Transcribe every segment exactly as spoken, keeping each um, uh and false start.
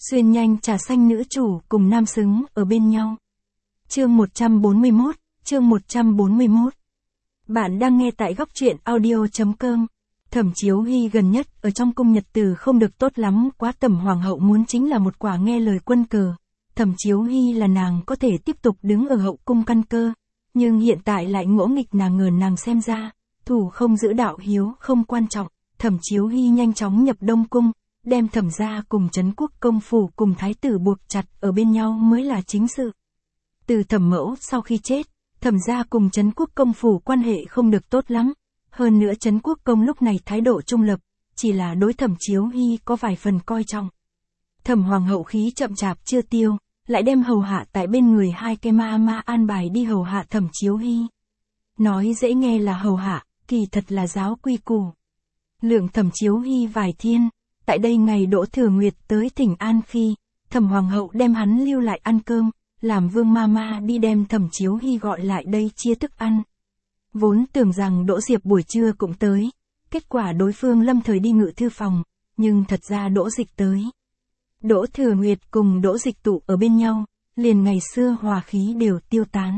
Xuyên nhanh trà xanh nữ chủ cùng nam xứng ở bên nhau. Chương một trăm bốn mươi mốt, chương một trăm bốn mươi mốt. Bạn đang nghe tại góc truyện audio chấm com. Thẩm Chiếu Hy gần nhất ở trong cung nhật từ không được tốt lắm quá, Tầm Hoàng hậu muốn chính là một quả nghe lời quân cờ. Thẩm Chiếu Hy là nàng có thể tiếp tục đứng ở hậu cung căn cơ, nhưng hiện tại lại ngỗ nghịch nàng ngờ nàng xem ra, thủ không giữ đạo hiếu không quan trọng. Thẩm Chiếu Hy nhanh chóng nhập Đông cung, đem Thẩm gia cùng Trấn Quốc công phủ cùng thái tử buộc chặt ở bên nhau mới là chính sự. Từ Thẩm mẫu sau khi chết, Thẩm gia cùng Trấn Quốc công phủ quan hệ không được tốt lắm. Hơn nữa Trấn Quốc công lúc này thái độ trung lập, chỉ là đối Thẩm Chiếu Hy có vài phần coi trọng. Thẩm Hoàng hậu khí chậm chạp chưa tiêu, lại đem hầu hạ tại bên người hai cái ma ma an bài đi hầu hạ Thẩm Chiếu Hy. Nói dễ nghe là hầu hạ, kỳ thật là giáo quy củ. Lượng Thẩm Chiếu Hy vài thiên, tại đây ngày Đỗ Thừa Nguyệt tới thỉnh an khi, Thẩm Hoàng hậu đem hắn lưu lại ăn cơm, làm Vương ma ma đi đem Thẩm Chiếu Hy gọi lại đây chia thức ăn. Vốn tưởng rằng Đỗ Diệp buổi trưa cũng tới, kết quả đối phương lâm thời đi ngự thư phòng, nhưng thật ra Đỗ Dịch tới. Đỗ Thừa Nguyệt cùng Đỗ Dịch tụ ở bên nhau, liền ngày xưa hòa khí đều tiêu tán.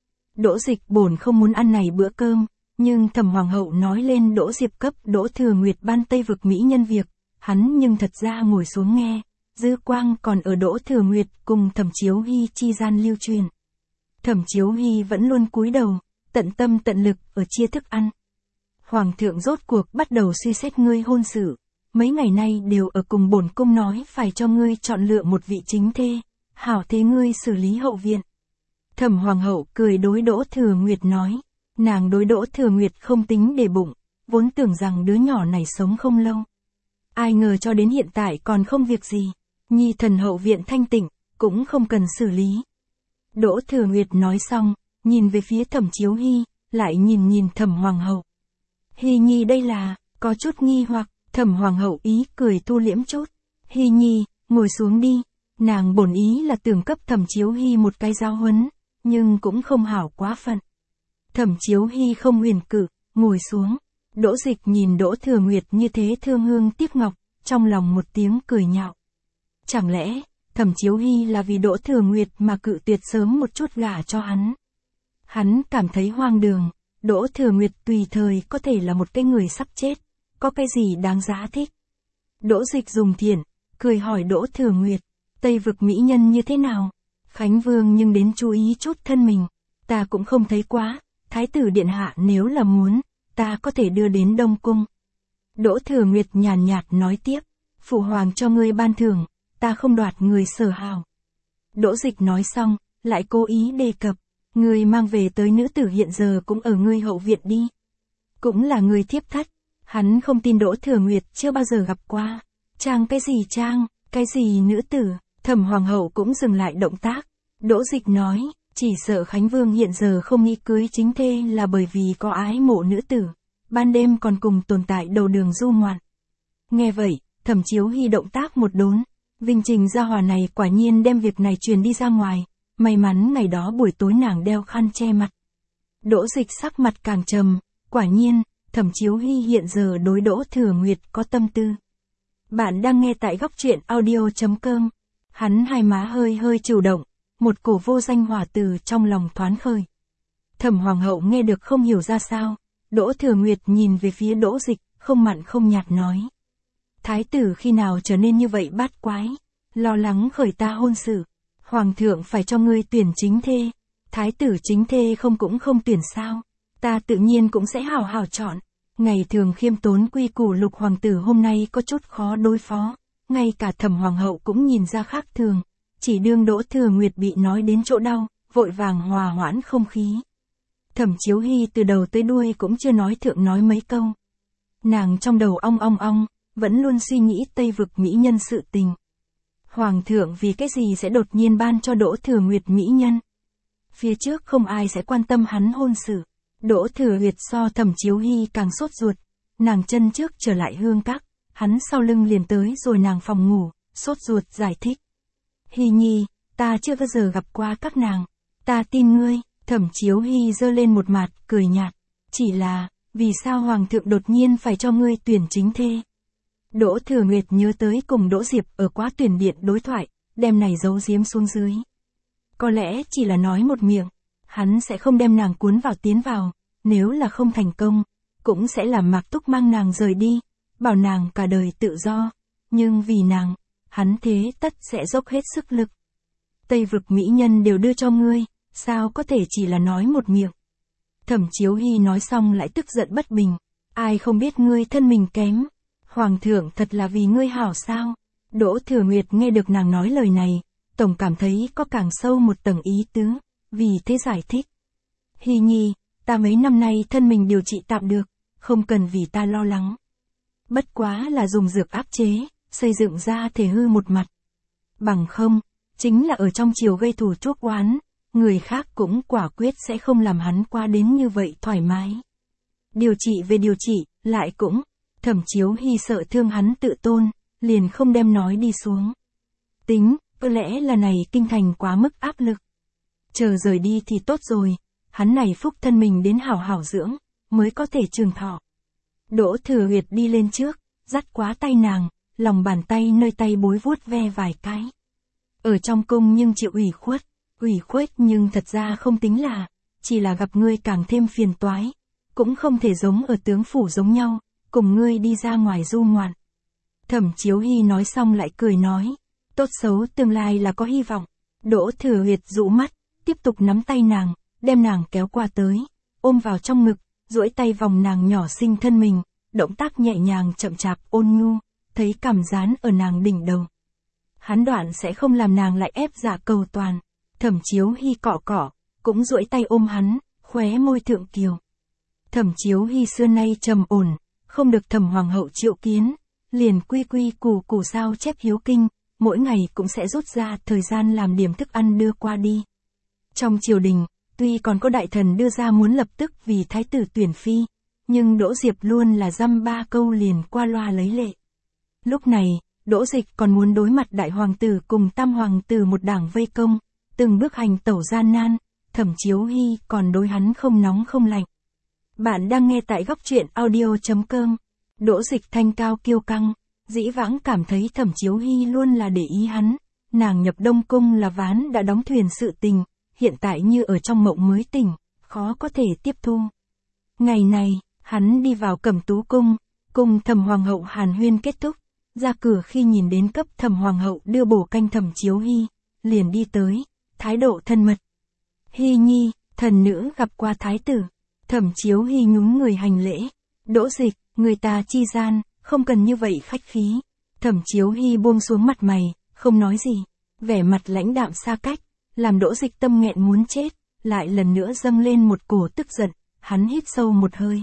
Đỗ Dịch bổn không muốn ăn này bữa cơm, nhưng Thẩm Hoàng hậu nói lên Đỗ Diệp cấp Đỗ Thừa Nguyệt ban Tây vực mỹ nhân việc, hắn nhưng thật ra ngồi xuống nghe, dư quang còn ở Đỗ Thừa Nguyệt cùng Thẩm Chiếu Hy chi gian lưu truyền. Thẩm Chiếu Hy vẫn luôn cúi đầu, tận tâm tận lực ở chia thức ăn. Hoàng thượng rốt cuộc bắt đầu suy xét ngươi hôn sự, mấy ngày nay đều ở cùng bổn cung nói phải cho ngươi chọn lựa một vị chính thê, hảo thế ngươi xử lý hậu viện. Thẩm Hoàng hậu cười đối Đỗ Thừa Nguyệt nói, nàng đối Đỗ Thừa Nguyệt không tính để bụng, vốn tưởng rằng đứa nhỏ này sống không lâu. Ai ngờ cho đến hiện tại còn không việc gì, nhi thần hậu viện thanh tịnh, cũng không cần xử lý. Đỗ Thừa Nguyệt nói xong, nhìn về phía Thẩm Chiếu Hy, lại nhìn nhìn Thẩm Hoàng hậu. Hy nhi đây là, có chút nghi hoặc, Thẩm Hoàng hậu ý cười thu liễm chút. Hy nhi, ngồi xuống đi, nàng bổn ý là tưởng cấp Thẩm Chiếu Hy một cái giáo huấn, nhưng cũng không hảo quá phận. Thẩm Chiếu Hy không huyền cự, ngồi xuống. Đỗ Dịch nhìn Đỗ Thừa Nguyệt như thế thương hương tiếc ngọc, trong lòng một tiếng cười nhạo. Chẳng lẽ, Thẩm Chiếu Hy là vì Đỗ Thừa Nguyệt mà cự tuyệt sớm một chút gả cho hắn? Hắn cảm thấy hoang đường, Đỗ Thừa Nguyệt tùy thời có thể là một cái người sắp chết, có cái gì đáng giá thích? Đỗ Dịch dùng thiện, cười hỏi Đỗ Thừa Nguyệt, Tây vực mỹ nhân như thế nào? Khánh Vương nhưng đến chú ý chút thân mình, ta cũng không thấy quá, Thái tử điện hạ nếu là muốn, ta có thể đưa đến Đông cung. Đỗ Thừa Nguyệt nhàn nhạt nói tiếp, phụ hoàng cho ngươi ban thưởng, ta không đoạt người sở hào. Đỗ Dịch nói xong, lại cố ý đề cập, ngươi mang về tới nữ tử hiện giờ cũng ở ngươi hậu viện đi. Cũng là người thiếp thất, hắn không tin Đỗ Thừa Nguyệt chưa bao giờ gặp qua. Trang cái gì trang, cái gì nữ tử, Thẩm Hoàng hậu cũng dừng lại động tác. Đỗ Dịch nói, chỉ sợ Khánh Vương hiện giờ không nghĩ cưới chính thê là bởi vì có ái mộ nữ tử, ban đêm còn cùng tồn tại đầu đường du ngoạn. Nghe vậy, Thẩm Chiếu Hy động tác một đốn, Vinh Trình gia hòa này quả nhiên đem việc này truyền đi ra ngoài, may mắn ngày đó buổi tối nàng đeo khăn che mặt. Đỗ Dịch sắc mặt càng trầm, quả nhiên, Thẩm Chiếu Hy hiện giờ đối Đỗ Thừa Nguyệt có tâm tư. Bạn đang nghe tại góc truyện audio chấm com. Hắn hai má hơi hơi chịu động, một cổ vô danh hỏa từ trong lòng thoáng khơi. Thẩm Hoàng hậu nghe được không hiểu ra sao, Đỗ Thừa Nguyệt nhìn về phía Đỗ Dịch, không mặn không nhạt nói. Thái tử khi nào trở nên như vậy bát quái, lo lắng khởi ta hôn sự. Hoàng thượng phải cho ngươi tuyển chính thê, thái tử chính thê không cũng không tuyển sao, ta tự nhiên cũng sẽ hào hào chọn. Ngày thường khiêm tốn quy củ Lục hoàng tử hôm nay có chút khó đối phó, ngay cả Thẩm Hoàng hậu cũng nhìn ra khác thường, chỉ đương Đỗ Thừa Nguyệt bị nói đến chỗ đau, vội vàng hòa hoãn không khí. Thẩm Chiếu Hy từ đầu tới đuôi cũng chưa nói thượng nói mấy câu. Nàng trong đầu ong ong ong, vẫn luôn suy nghĩ Tây vực mỹ nhân sự tình. Hoàng thượng vì cái gì sẽ đột nhiên ban cho Đỗ Thừa Nguyệt mỹ nhân? Phía trước không ai sẽ quan tâm hắn hôn sự. Đỗ Thừa Nguyệt so Thẩm Chiếu Hy càng sốt ruột. Nàng chân trước trở lại hương các, hắn sau lưng liền tới rồi nàng phòng ngủ, sốt ruột giải thích. Hy nhi, ta chưa bao giờ gặp qua các nàng, ta tin ngươi. Thẩm Chiếu Hy giơ lên một mặt, cười nhạt. Chỉ là, vì sao Hoàng thượng đột nhiên phải cho ngươi tuyển chính thê? Đỗ Thừa Nguyệt nhớ tới cùng Đỗ Diệp ở Quá Tuyển Điện đối thoại, đem này giấu giếm xuống dưới. Có lẽ chỉ là nói một miệng, hắn sẽ không đem nàng cuốn vào tiến vào, nếu là không thành công, cũng sẽ làm Mạc Túc mang nàng rời đi, bảo nàng cả đời tự do, nhưng vì nàng, hắn thế tất sẽ dốc hết sức lực. Tây vực mỹ nhân đều đưa cho ngươi, sao có thể chỉ là nói một miệng. Thẩm Chiếu Hy nói xong lại tức giận bất bình, ai không biết ngươi thân mình kém, Hoàng thượng thật là vì ngươi hảo sao. Đỗ Thừa Nguyệt nghe được nàng nói lời này, tổng cảm thấy có càng sâu một tầng ý tứ, vì thế giải thích. Hy nhi, ta mấy năm nay thân mình điều trị tạm được, không cần vì ta lo lắng. Bất quá là dùng dược áp chế, xây dựng ra thể hư một mặt. Bằng không, chính là ở trong triều gây thù chuốc oán, người khác cũng quả quyết sẽ không làm hắn qua đến như vậy thoải mái. Điều trị về điều trị, lại cũng, Thẩm Chiếu Hy sợ thương hắn tự tôn, liền không đem nói đi xuống. Tính, có lẽ là này kinh thành quá mức áp lực. Chờ rời đi thì tốt rồi, hắn này phúc thân mình đến hảo hảo dưỡng, mới có thể trường thọ. Đỗ Thừa Nguyệt đi lên trước, dắt quá tay nàng, lòng bàn tay nơi tay bối vuốt ve vài cái. Ở trong cung nhưng chịu ủy khuất, ủy khuất nhưng thật ra không tính là, chỉ là gặp ngươi càng thêm phiền toái, cũng không thể giống ở tướng phủ giống nhau, cùng ngươi đi ra ngoài du ngoạn. Thẩm Chiếu Hy nói xong lại cười nói, tốt xấu tương lai là có hy vọng. Đỗ Thừa Nguyệt dụ mắt, tiếp tục nắm tay nàng, đem nàng kéo qua tới, ôm vào trong ngực, duỗi tay vòng nàng nhỏ xinh thân mình, động tác nhẹ nhàng chậm chạp ôn nhu, thấy cảm dán ở nàng đỉnh đầu. Hắn đoạn sẽ không làm nàng lại ép dạ cầu toàn. Thẩm Chiếu Hy cọ cọ, cũng duỗi tay ôm hắn, khóe môi thượng kiều. Thẩm Chiếu Hy xưa nay trầm ổn, không được Thẩm Hoàng hậu triệu kiến, liền quy quy củ củ sao chép hiếu kinh, mỗi ngày cũng sẽ rút ra thời gian làm điểm thức ăn đưa qua đi. Trong triều đình, tuy còn có đại thần đưa ra muốn lập tức vì thái tử tuyển phi, nhưng Đỗ Diệp luôn là dăm ba câu liền qua loa lấy lệ. Lúc này, Đỗ Dịch còn muốn đối mặt đại hoàng tử cùng tam hoàng tử một đảng vây công, từng bước hành tẩu gian nan, Thẩm Chiếu Hy còn đối hắn không nóng không lạnh. Bạn đang nghe tại góc truyện audio chấm com. Đỗ Dịch thanh cao kiêu căng, dĩ vãng cảm thấy Thẩm Chiếu Hy luôn là để ý hắn, nàng nhập Đông Cung là ván đã đóng thuyền sự tình, hiện tại như ở trong mộng mới tỉnh, khó có thể tiếp thu. Ngày này, hắn đi vào Cẩm Tú Cung, cùng Thẩm Hoàng hậu hàn huyên kết thúc, ra cửa khi nhìn đến cấp Thẩm Hoàng hậu đưa bổ canh Thẩm Chiếu Hy, liền đi tới, thái độ thân mật. Hy nhi, thần nữ gặp qua thái tử. Thẩm Chiếu Hy nhún người hành lễ. Đỗ Dịch, người ta chi gian, không cần như vậy khách khí. Thẩm Chiếu Hy buông xuống mặt mày, không nói gì, vẻ mặt lãnh đạm xa cách, làm Đỗ Dịch tâm nghẹn muốn chết, lại lần nữa dâng lên một cổ tức giận, hắn hít sâu một hơi.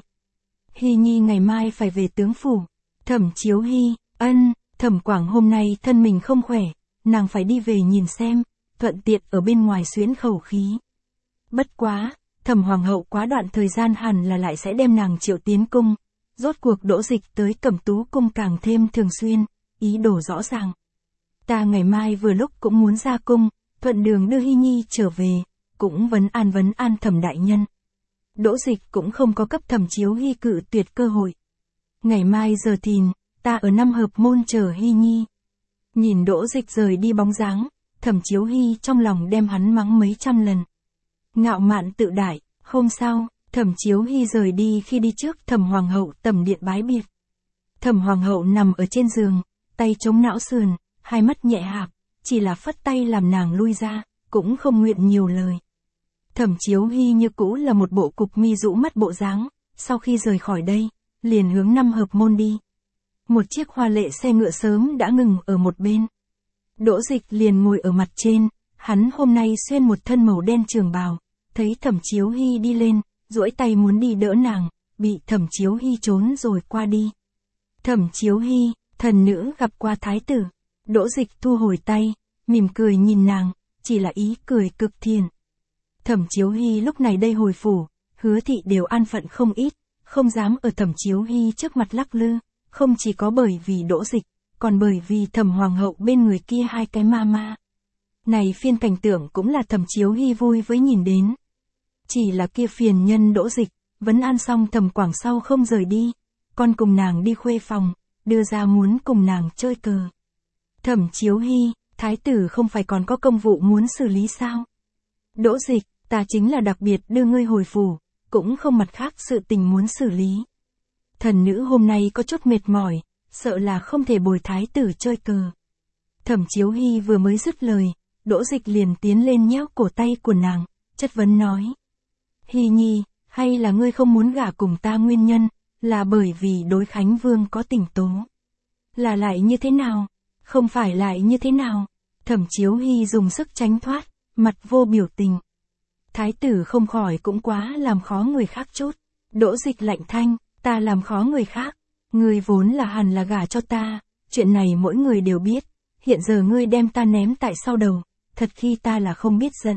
Hy nhi ngày mai phải về tướng phủ. Thẩm Chiếu Hy, ân, Thẩm Quảng hôm nay thân mình không khỏe, nàng phải đi về nhìn xem, thuận tiện ở bên ngoài xuyến khẩu khí. Bất quá, Thẩm Hoàng hậu quá đoạn thời gian hẳn là lại sẽ đem nàng triệu tiến cung, rốt cuộc Đỗ Dịch tới Cẩm Tú Cung càng thêm thường xuyên, ý đồ rõ ràng. Ta ngày mai vừa lúc cũng muốn ra cung, thuận đường đưa Hy nhi trở về, cũng vấn an vấn an Thẩm đại nhân. Đỗ Dịch cũng không có cấp Thẩm Chiếu Hy cự tuyệt cơ hội. Ngày mai giờ thìn, ta ở năm hợp môn chờ Hy nhi. Nhìn Đỗ Dịch rời đi bóng dáng, Thẩm Chiếu Hy trong lòng đem hắn mắng mấy trăm lần. Ngạo mạn tự đại, hôm sau, Thẩm Chiếu Hy rời đi khi đi trước Thẩm Hoàng hậu tầm điện bái biệt. Thẩm Hoàng hậu nằm ở trên giường, tay chống não sườn, hai mắt nhẹ hạp, chỉ là phất tay làm nàng lui ra, cũng không nguyện nhiều lời. Thẩm Chiếu Hy như cũ là một bộ cục mi rũ mắt bộ dáng, sau khi rời khỏi đây, liền hướng năm hợp môn đi. Một chiếc hoa lệ xe ngựa sớm đã ngừng ở một bên. Đỗ Dịch liền ngồi ở mặt trên, hắn hôm nay xuyên một thân màu đen trường bào, thấy Thẩm Chiếu Hy đi lên, duỗi tay muốn đi đỡ nàng, bị Thẩm Chiếu Hy trốn rồi qua đi. Thẩm Chiếu Hy, thần nữ gặp qua thái tử. Đỗ Dịch thu hồi tay, mỉm cười nhìn nàng, chỉ là ý cười cực thiện. Thẩm Chiếu Hy lúc này đây hồi phủ, Hứa thị đều an phận không ít, không dám ở Thẩm Chiếu Hy trước mặt lắc lư, không chỉ có bởi vì Đỗ Dịch, còn bởi vì Thẩm Hoàng hậu bên người kia hai cái ma ma. Này phiên cảnh tượng cũng là Thẩm Chiếu Hy vui với nhìn đến. Chỉ là kia phiền nhân Đỗ Dịch, vấn an xong Thẩm Quảng sau không rời đi, con cùng nàng đi khuê phòng, đưa ra muốn cùng nàng chơi cờ. Thẩm Chiếu Hy, thái tử không phải còn có công vụ muốn xử lý sao? Đỗ Dịch, ta chính là đặc biệt đưa ngươi hồi phủ, cũng không mặt khác sự tình muốn xử lý. Thần nữ hôm nay có chút mệt mỏi, sợ là không thể bồi thái tử chơi cờ. Thẩm Chiếu Hy vừa mới dứt lời, Đỗ Dịch liền tiến lên nhéo cổ tay của nàng, chất vấn nói. Hy nhi, hay là ngươi không muốn gả cùng ta nguyên nhân, là bởi vì đối Khánh Vương có tình tố? Là lại như thế nào? Không phải lại như thế nào? Thẩm Chiếu Hy dùng sức tránh thoát, mặt vô biểu tình. Thái tử không khỏi cũng quá làm khó người khác chút. Đỗ Dịch lạnh thanh, ta làm khó người khác. Ngươi vốn là hẳn là gả cho ta, chuyện này mỗi người đều biết. Hiện giờ ngươi đem ta ném tại sau đầu, thật khi ta là không biết giận.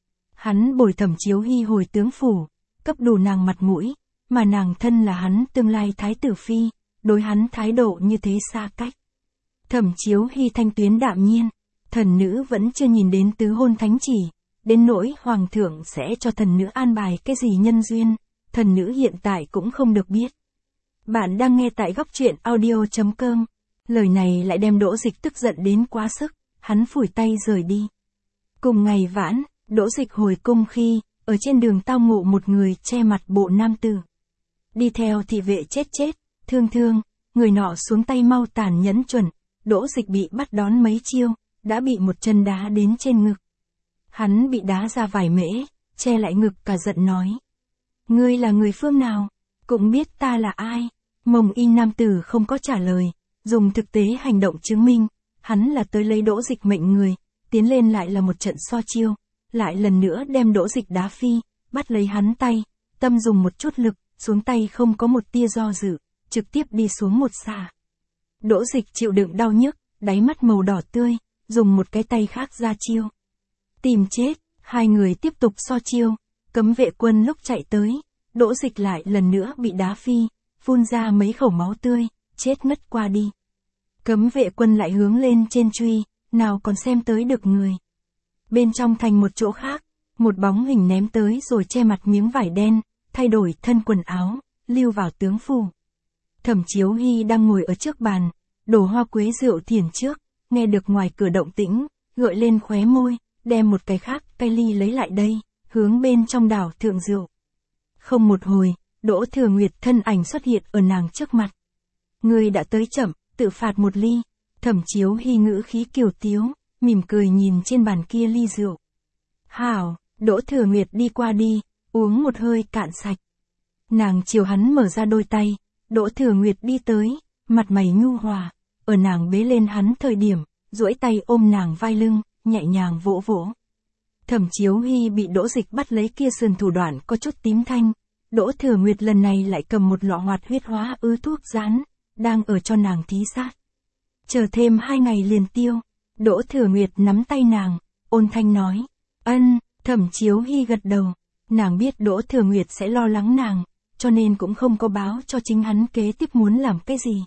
Hắn bồi Thẩm Chiếu Hy hồi tướng phủ, cấp đủ nàng mặt mũi, mà nàng thân là hắn tương lai thái tử phi, đối hắn thái độ như thế xa cách. Thẩm Chiếu Hy thanh tuyến đạm nhiên, thần nữ vẫn chưa nhìn đến tứ hôn thánh chỉ, đến nỗi hoàng thượng sẽ cho thần nữ an bài cái gì nhân duyên, thần nữ hiện tại cũng không được biết. Bạn đang nghe tại góc truyện audio chấm com. Lời này lại đem Đỗ Dịch tức giận đến quá sức, hắn phủi tay rời đi. Cùng ngày vãn, Đỗ Dịch hồi cung khi, ở trên đường tao ngộ một người che mặt bộ nam tử. Đi theo thị vệ chết chết, thương thương, người nọ xuống tay mau tàn nhẫn chuẩn, Đỗ Dịch bị bắt đón mấy chiêu, đã bị một chân đá đến trên ngực. Hắn bị đá ra vài mễ, che lại ngực cả giận nói. Ngươi là người phương nào? Cũng biết ta là ai? Mồng y nam tử không có trả lời, dùng thực tế hành động chứng minh, hắn là tới lấy Đỗ Dịch mệnh người, tiến lên lại là một trận so chiêu, lại lần nữa đem Đỗ Dịch đá phi, bắt lấy hắn tay, tâm dùng một chút lực, xuống tay không có một tia do dự, trực tiếp đi xuống một xà. Đỗ Dịch chịu đựng đau nhức, đáy mắt màu đỏ tươi, dùng một cái tay khác ra chiêu. Tìm chết, hai người tiếp tục so chiêu, cấm vệ quân lúc chạy tới, Đỗ Dịch lại lần nữa bị đá phi, phun ra mấy khẩu máu tươi, chết ngất qua đi. Cấm vệ quân lại hướng lên trên truy, nào còn xem tới được người. Bên trong thành một chỗ khác, một bóng hình ném tới rồi che mặt miếng vải đen, thay đổi thân quần áo, lưu vào tướng phủ. Thẩm Chiếu Hy đang ngồi ở trước bàn, đổ hoa quế rượu thiền trước, nghe được ngoài cửa động tĩnh, gợi lên khóe môi, đem một cái khác cây ly lấy lại đây, hướng bên trong đảo thượng rượu. Không một hồi, Đỗ Thừa Nguyệt thân ảnh xuất hiện ở nàng trước mặt. Người đã tới chậm, tự phạt một ly. Thẩm Chiếu Hy ngữ khí kiều tiếu, mỉm cười nhìn trên bàn kia ly rượu. Hảo, Đỗ Thừa Nguyệt đi qua đi, uống một hơi cạn sạch. Nàng chiều hắn mở ra đôi tay, Đỗ Thừa Nguyệt đi tới, mặt mày nhu hòa, ở nàng bế lên hắn thời điểm, duỗi tay ôm nàng vai lưng, nhẹ nhàng vỗ vỗ. Thẩm Chiếu Hy bị Đỗ Dịch bắt lấy kia sườn thủ đoạn có chút tím thanh, Đỗ Thừa Nguyệt lần này lại cầm một lọ hoạt huyết hóa ứ thuốc rán, đang ở cho nàng thí sát. Chờ thêm hai ngày liền tiêu, Đỗ Thừa Nguyệt nắm tay nàng, ôn thanh nói, ân, Thẩm Chiếu Hy gật đầu, nàng biết Đỗ Thừa Nguyệt sẽ lo lắng nàng, cho nên cũng không có báo cho chính hắn kế tiếp muốn làm cái gì.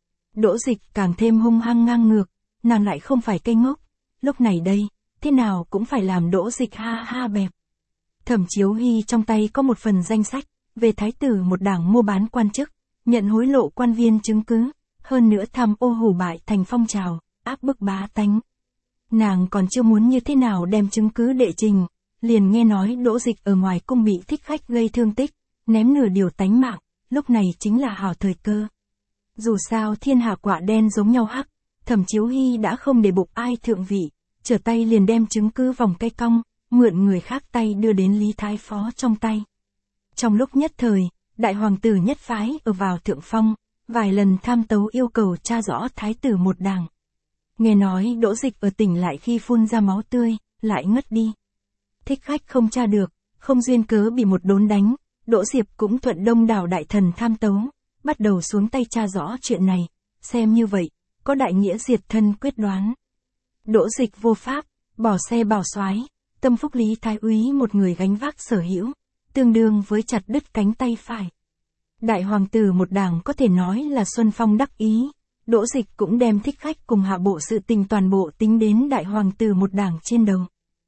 Đỗ Dịch càng thêm hung hăng ngang ngược, nàng lại không phải cây ngốc, lúc này đây, thế nào cũng phải làm Đỗ Dịch ha ha bẹp. Thẩm Chiếu Hy trong tay có một phần danh sách, về thái tử một đảng mua bán quan chức, nhận hối lộ quan viên chứng cứ, hơn nữa tham ô hủ bại thành phong trào, áp bức bá tánh. Nàng còn chưa muốn như thế nào đem chứng cứ đệ trình, liền nghe nói Đỗ Dịch ở ngoài cung bị thích khách gây thương tích, ném nửa điều tánh mạng, lúc này chính là hảo thời cơ. Dù sao thiên hạ quả đen giống nhau hắc, Thẩm Chiếu Hy đã không để bụng ai thượng vị, trở tay liền đem chứng cứ vòng cây cong, mượn người khác tay đưa đến Lý Thái Phó trong tay. Trong lúc nhất thời, đại hoàng tử nhất phái ở vào thượng phong, vài lần tham tấu yêu cầu tra rõ thái tử một đảng. Nghe nói Đỗ Dịch ở tỉnh lại khi phun ra máu tươi, lại ngất đi. Thích khách không tra được, không duyên cớ bị một đốn đánh, Đỗ Diệp cũng thuận đông đảo đại thần tham tấu, bắt đầu xuống tay tra rõ chuyện này, xem như vậy, có đại nghĩa diệt thân quyết đoán. Đỗ Dịch vô pháp, bỏ xe bảo soái, tâm phúc Lý Thái úy một người gánh vác sở hữu, tương đương với chặt đứt cánh tay phải. Đại hoàng tử một đảng có thể nói là Xuân Phong đắc ý, Đỗ Dịch cũng đem thích khách cùng hạ bộ sự tình toàn bộ tính đến đại hoàng tử một đảng trên đầu.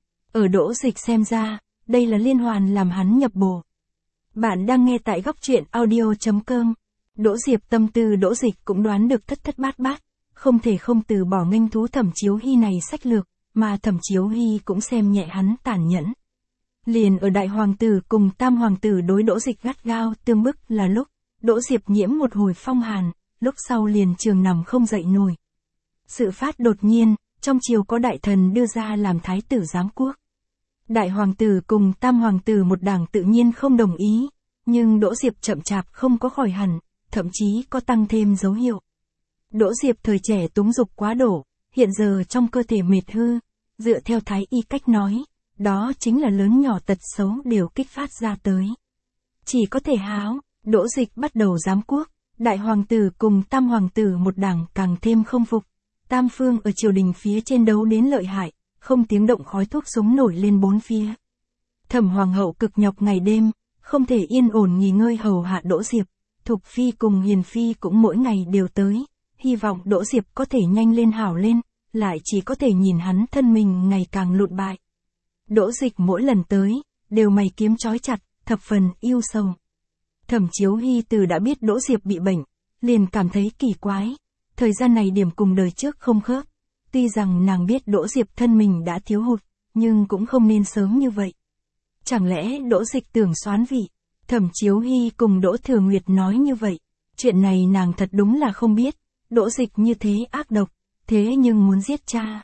Ở Đỗ Dịch xem ra, đây là liên hoàn làm hắn nhập bồ. Bạn đang nghe tại góc truyện audio chấm com. Đỗ Diệp tâm tư Đỗ Dịch cũng đoán được thất thất bát bát, không thể không từ bỏ nghênh thú Thẩm Chiếu Hy này sách lược, mà Thẩm Chiếu Hy cũng xem nhẹ hắn tàn nhẫn. Liền ở đại hoàng tử cùng tam hoàng tử đối Đỗ Dịch gắt gao tương bức là lúc, Đỗ Diệp nhiễm một hồi phong hàn, lúc sau liền trường nằm không dậy nổi. Sự phát đột nhiên, trong triều có đại thần đưa ra làm thái tử giám quốc. Đại hoàng tử cùng tam hoàng tử một đảng tự nhiên không đồng ý, nhưng Đỗ Diệp chậm chạp không có khỏi hẳn, thậm chí có tăng thêm dấu hiệu. Đỗ Diệp thời trẻ túng dục quá đổ, hiện giờ trong cơ thể mệt hư, dựa theo thái y cách nói, đó chính là lớn nhỏ tật xấu đều kích phát ra tới. Chỉ có thể háo, Đỗ Dịch bắt đầu giám quốc, đại hoàng tử cùng tam hoàng tử một đảng càng thêm không phục. Tam phương ở triều đình phía trên đấu đến lợi hại, không tiếng động khói thuốc súng nổi lên bốn phía. Thẩm hoàng hậu cực nhọc ngày đêm, không thể yên ổn nghỉ ngơi hầu hạ Đỗ Diệp. Thục phi cùng Hiền phi cũng mỗi ngày đều tới, hy vọng Đỗ Diệp có thể nhanh lên hảo lên, lại chỉ có thể nhìn hắn thân mình ngày càng lụn bại. Đỗ Dịch mỗi lần tới, đều mày kiếm trói chặt, thập phần yêu sầu. Thẩm Chiếu Hy từ đã biết Đỗ Diệp bị bệnh, liền cảm thấy kỳ quái. Thời gian này điểm cùng đời trước không khớp. Tuy rằng nàng biết Đỗ Diệp thân mình đã thiếu hụt, nhưng cũng không nên sớm như vậy. Chẳng lẽ Đỗ Dịch tưởng soán vị? Thẩm Chiếu Hy cùng Đỗ Thừa Nguyệt nói như vậy. Chuyện này nàng thật đúng là không biết. Đỗ Dịch như thế ác độc, thế nhưng muốn giết cha.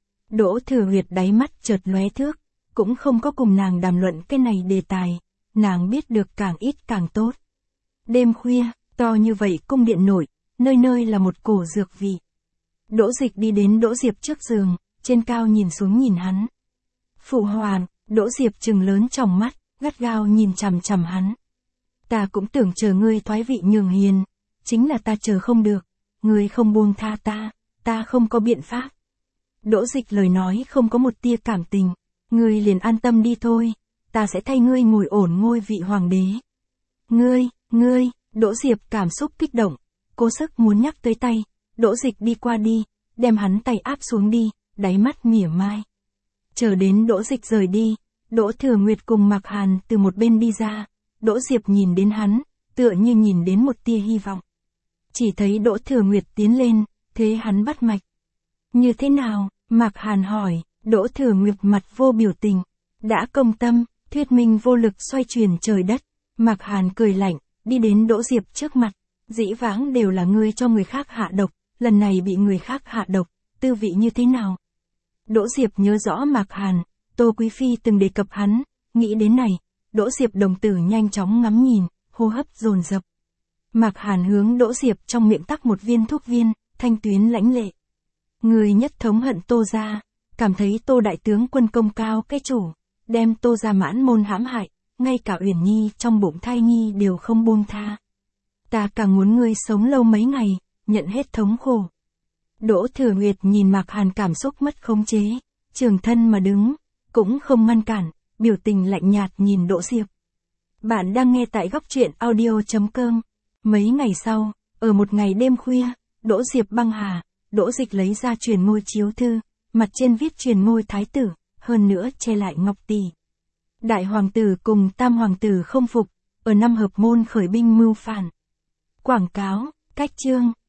Đỗ Thừa Nguyệt đáy mắt chợt lóe thước, cũng không có cùng nàng đàm luận cái này đề tài. Nàng biết được càng ít càng tốt. Đêm khuya, to như vậy cung điện nội, nơi nơi là một cổ dược vị. Đỗ Dịch đi đến Đỗ Diệp trước giường, trên cao nhìn xuống nhìn hắn. Phụ hoàng, Đỗ Diệp trừng lớn tròng mắt, gắt gao nhìn chằm chằm hắn. Ta cũng tưởng chờ ngươi thoái vị nhường hiền, chính là ta chờ không được, ngươi không buông tha ta, ta không có biện pháp. Đỗ Dịch lời nói không có một tia cảm tình, ngươi liền an tâm đi thôi, ta sẽ thay ngươi ngồi ổn ngôi vị hoàng đế. Ngươi, ngươi, Đỗ Diệp cảm xúc kích động, cố sức muốn nhắc tới tay, Đỗ Dịch đi qua đi, đem hắn tay áp xuống đi, đáy mắt mỉa mai. Chờ đến Đỗ Dịch rời đi, Đỗ Thừa Nguyệt cùng Mạc Hàn từ một bên đi ra, Đỗ Diệp nhìn đến hắn, tựa như nhìn đến một tia hy vọng. Chỉ thấy Đỗ Thừa Nguyệt tiến lên, thế hắn bắt mạch. Như thế nào? Mạc Hàn hỏi, Đỗ Thừa Nguyệt mặt vô biểu tình, đã công tâm, thuyết minh vô lực xoay chuyển trời đất. Mạc Hàn cười lạnh, đi đến Đỗ Diệp trước mặt, dĩ vãng đều là ngươi cho người khác hạ độc, lần này bị người khác hạ độc, tư vị như thế nào? Đỗ Diệp nhớ rõ Mạc Hàn, Tô Quý Phi từng đề cập hắn, nghĩ đến này, Đỗ Diệp đồng tử nhanh chóng ngắm nhìn, hô hấp dồn dập. Mạc Hàn hướng Đỗ Diệp trong miệng tắc một viên thuốc viên, thanh tuyến lãnh lệ. Người nhất thống hận Tô gia, cảm thấy Tô đại tướng quân công cao cái chủ, đem Tô gia mãn môn hãm hại, ngay cả Uyển Nhi trong bụng thai nhi đều không buông tha. Ta càng muốn ngươi sống lâu mấy ngày, nhận hết thống khổ. Đỗ Thừa Nguyệt nhìn Mạc Hàn cảm xúc mất khống chế, trường thân mà đứng, cũng không ngăn cản, biểu tình lạnh nhạt nhìn Đỗ Diệp. Bạn đang nghe tại góc truyện audio chấm com. Mấy ngày sau, ở một ngày đêm khuya, Đỗ Diệp băng hà, Đỗ Dịch lấy ra truyền ngôi chiếu thư, mặt trên viết truyền ngôi thái tử, hơn nữa che lại ngọc tỷ. Đại hoàng tử cùng tam hoàng tử không phục, ở năm hợp môn khởi binh mưu phản. Quảng cáo, cách chương.